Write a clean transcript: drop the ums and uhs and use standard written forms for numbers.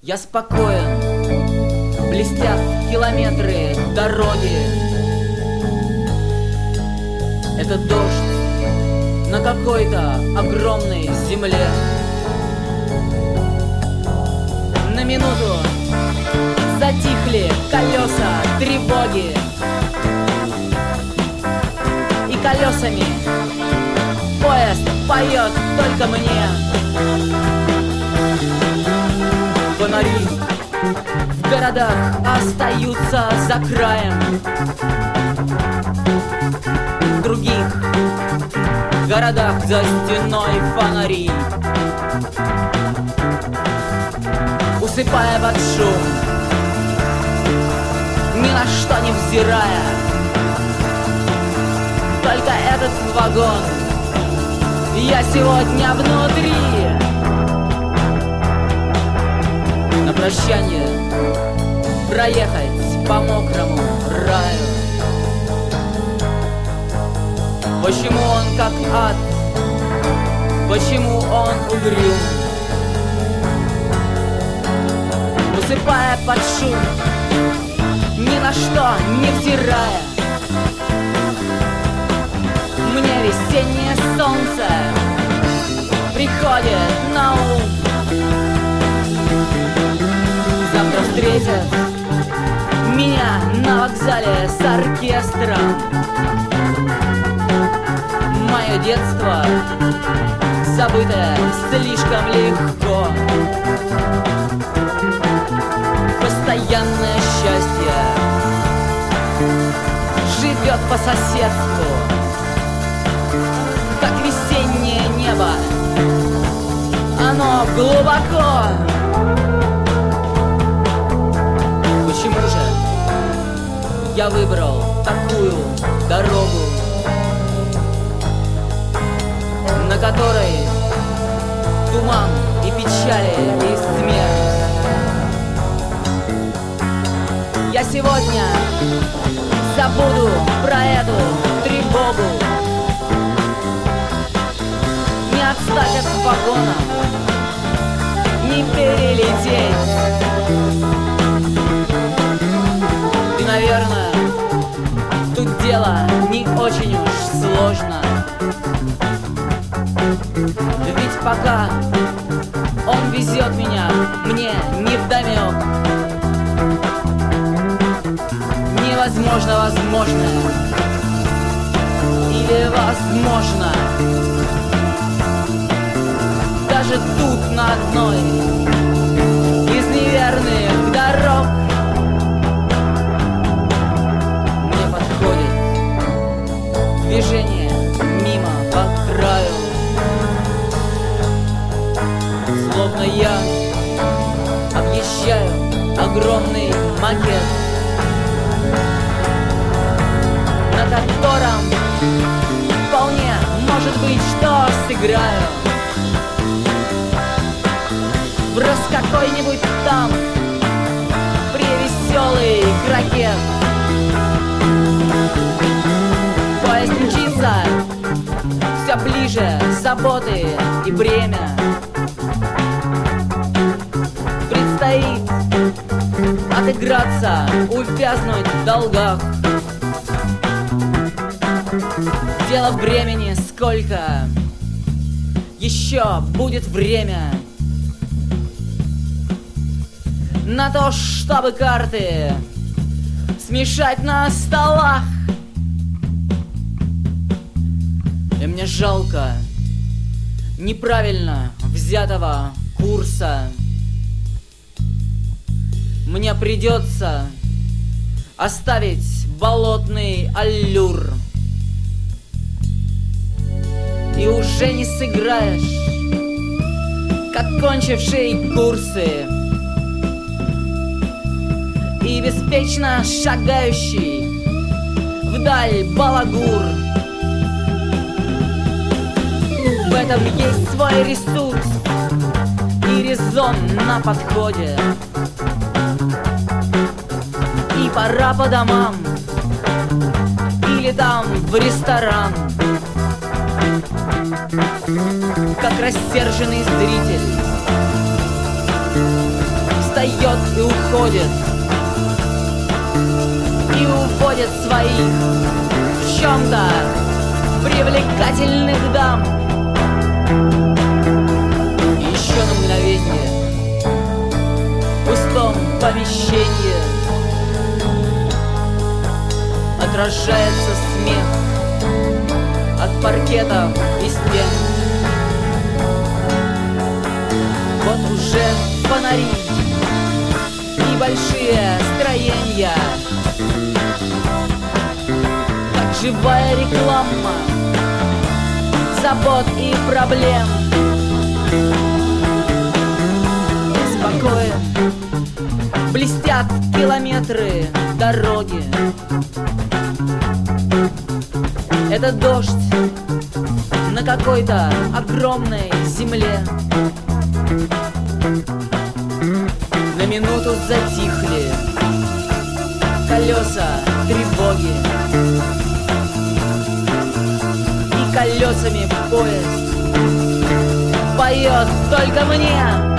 Я спокоен, блестят километры дороги. Это дождь на какой-то огромной земле. На минуту затихли колеса тревоги, и колесами поезд поет только мне. Фонари в городах остаются за краем, в других городах за стеной фонари, усыпая под шум, ни на что не взирая. Только этот вагон, я сегодня внутри. На прощание проехать по мокрому раю. Почему он как ад? Почему он угрюм? Усыпая под шум, ни на что не взирая. Мне весеннее солнце приходит на ум. Завтра встретят меня на вокзале с оркестром. Мое детство, забытое слишком легко. Постоянное счастье живет по соседству, как весеннее небо, оно глубоко. Почему же я выбрал такую дорогу, на которой туман и печали и смерть? Я сегодня забуду про эту тревогу. Не отстать от вагона, не перелететь. И, наверное, тут дело не очень уж сложно. Ведь пока он везет меня, мне невдомек. Невозможно возможное, или возможно. Даже тут на одной из неверных дорог мне подходит движение мимо по краю, словно я объезжаю огромный макет, на котором вполне может быть, что сыграю в раз какой-нибудь там превеселый крокет. Поезд мчится все ближе, заботы и бремя. Предстоит отыграться, увязнуть в долгах. Дело в времени, сколько еще будет время на то, чтобы карты смешать на столах. И мне жалко неправильно взятого курса. Мне придется оставить болотный аллюр. И уже не сыграешь, как кончивший курсы и беспечно шагающий вдаль балагур. В этом есть свой ресурс и резон на подходе. И пора по домам или там в ресторан. Как рассерженный зритель встает и уходит, и уводит своих в чем-то привлекательных дам. И еще на мгновение в пустом помещении отражается смех от паркетов и стен. Вот уже фонари и большие строения, как живая реклама забот и проблем. Спокоен, блестят километры дороги. Это дождь на какой-то огромной земле. На минуту затихли колеса тревоги, и колесами поезд поет только мне.